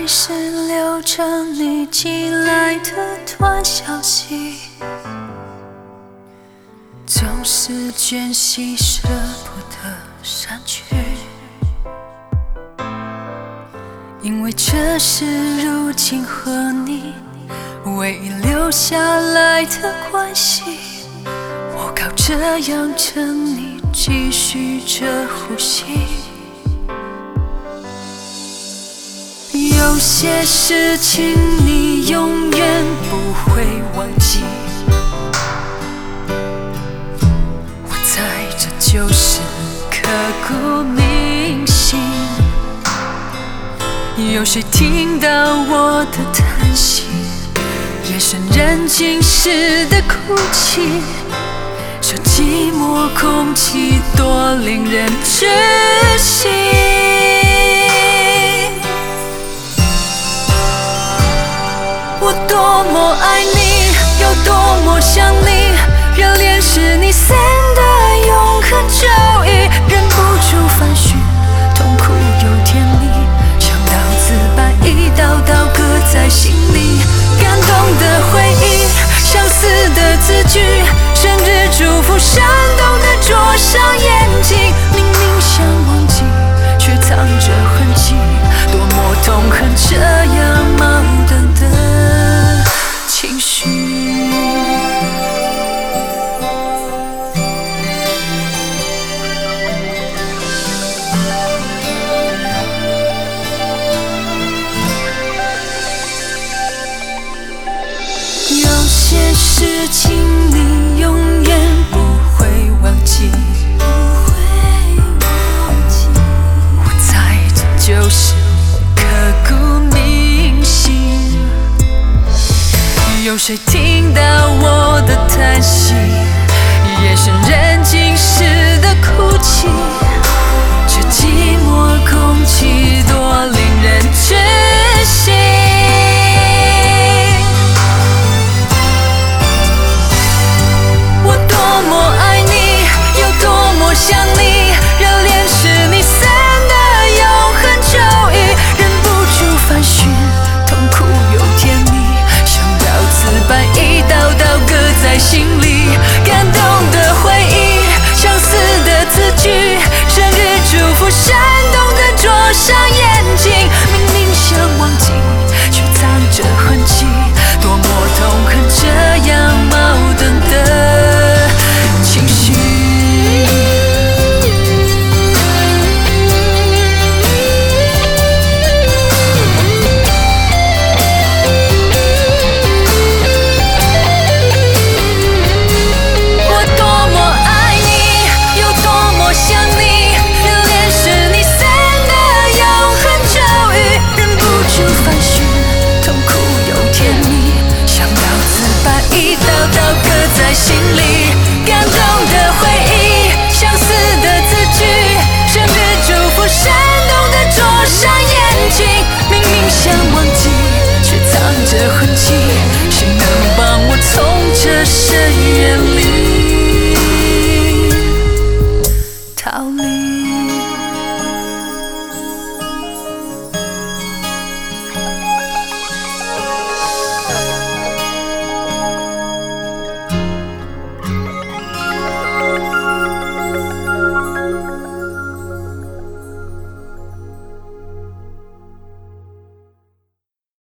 是留着你寄来的短消息，总是间隙舍不得删去，因为这是如今和你唯一留下来的关系。我靠这样撑你继续着呼吸。有些事情你永远不会忘记，我猜这就是刻骨铭心。有谁听到我的叹息，夜深人静时的哭泣，这寂寞空气多令人窒息。我多么爱你，有多么想你，热恋时你 send 的永恒咒语，忍不住翻寻，痛苦又甜蜜，想到自白一道道搁在心里，感动的回忆，相似的字句，生日祝福闪动的灼伤眼睛，明明想忘记，却藏着痕迹，多么痛恨这样矛盾的情绪。有些事情你永远不会忘记，我猜这就是刻骨铭心。有谁听到我的叹息，夜深人静时的哭泣，这寂寞空气多令人窒息。我多么爱你，有多么想你，热恋时你 send 的永恒咒语，忍不住翻寻，痛苦又甜蜜，想到自白一道道搁在心里，感动的回忆，相似的字句，生日祝福闪动的灼伤眼睛，明明想忘记，却藏着痕迹，多么痛恨这样矛盾的情绪。我多么爱你，有多么想你，热恋时你 send 的永恒咒语，忍不住翻寻，痛苦又甜蜜，想到自白一道道搁在心里，感动的回忆，相似的字句，生日祝福闪动的灼伤眼睛，明明想忘记，却藏着痕迹，谁能帮我从这深渊里